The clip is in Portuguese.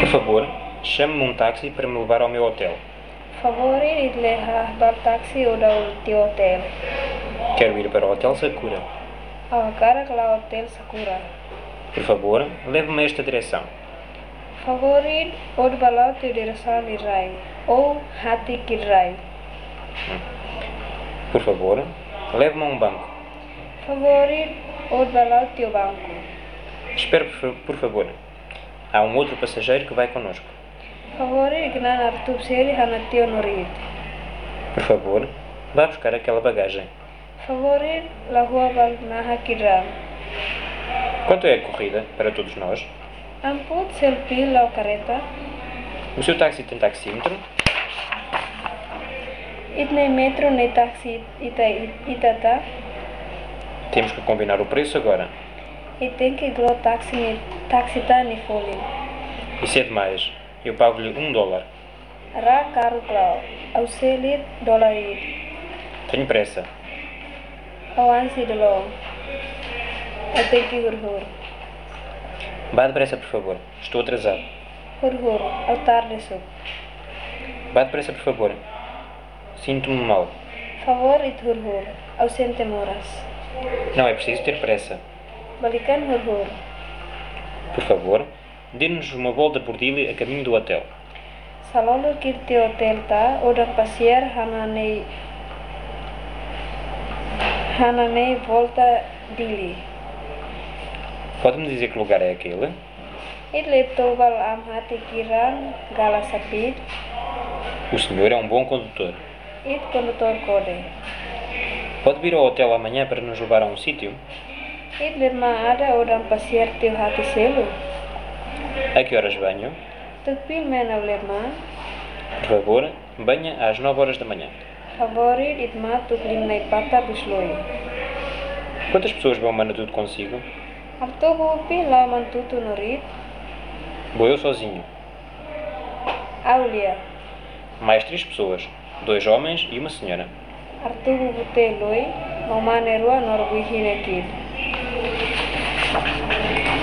Por favor, chame-me um táxi para me levar ao meu hotel. Favori idleha bar taxi uda ulti hotel. Quero ir para o Hotel Sakura. Agora la hotel Sakura. Por favor, leve-me a esta direção. Favori od balau te direção irai ou hati kirai. Por favor, leve-me a um banco. Favori od balau teu banco. Espere, por favor. Há um outro passageiro que vai conosco. Favori ignan artub seri hanatio norid. Por favor, vá buscar aquela bagagem. Favori la rua bal naha kiram. Quanto é a corrida para todos nós? Amput selfie la careta. O seu táxi tem taxímetro? Itne metro ne taxi itata. Temos que combinar o preço agora. E tem que glo taxi ta ni folin. Isso é demais. Eu pago-lhe $1. Ra caro glau. Au selit dolarit. Tenho pressa. Awansi dolo. Até que hurhur. Vá depressa, por favor. Estou atrasado. Hurhur. Au tarde sub. Vá depressa, por favor. Sinto-me mal. Favor it hurhur. Au sente moras. Não é preciso ter pressa. Balikan hurhur. Por favor, dê-nos uma volta por Dili a caminho do hotel. Salolo kirti hotel ta odang pasier hananei volta Dili. Pode-me dizer que lugar é aquele? It leptobal am hati kiran gala sapid. O senhor é um bom condutor. It condutor kode. Pode vir ao hotel amanhã para nos levar a um sítio? It lerma ada odang pasier teu hati selu. A que horas venho? Tukpil men au lerma. Por favor, venha às 9 horas da manhã. Favorit itma tuklim nai pata bisloi. Quantas pessoas vão tudo consigo? Arto hupi la mantutu norit. Vou eu sozinho. Aulia. Mais 3 pessoas. 2 homens e uma senhora. Arto hubute loi. Mamanerua norbuihine kid.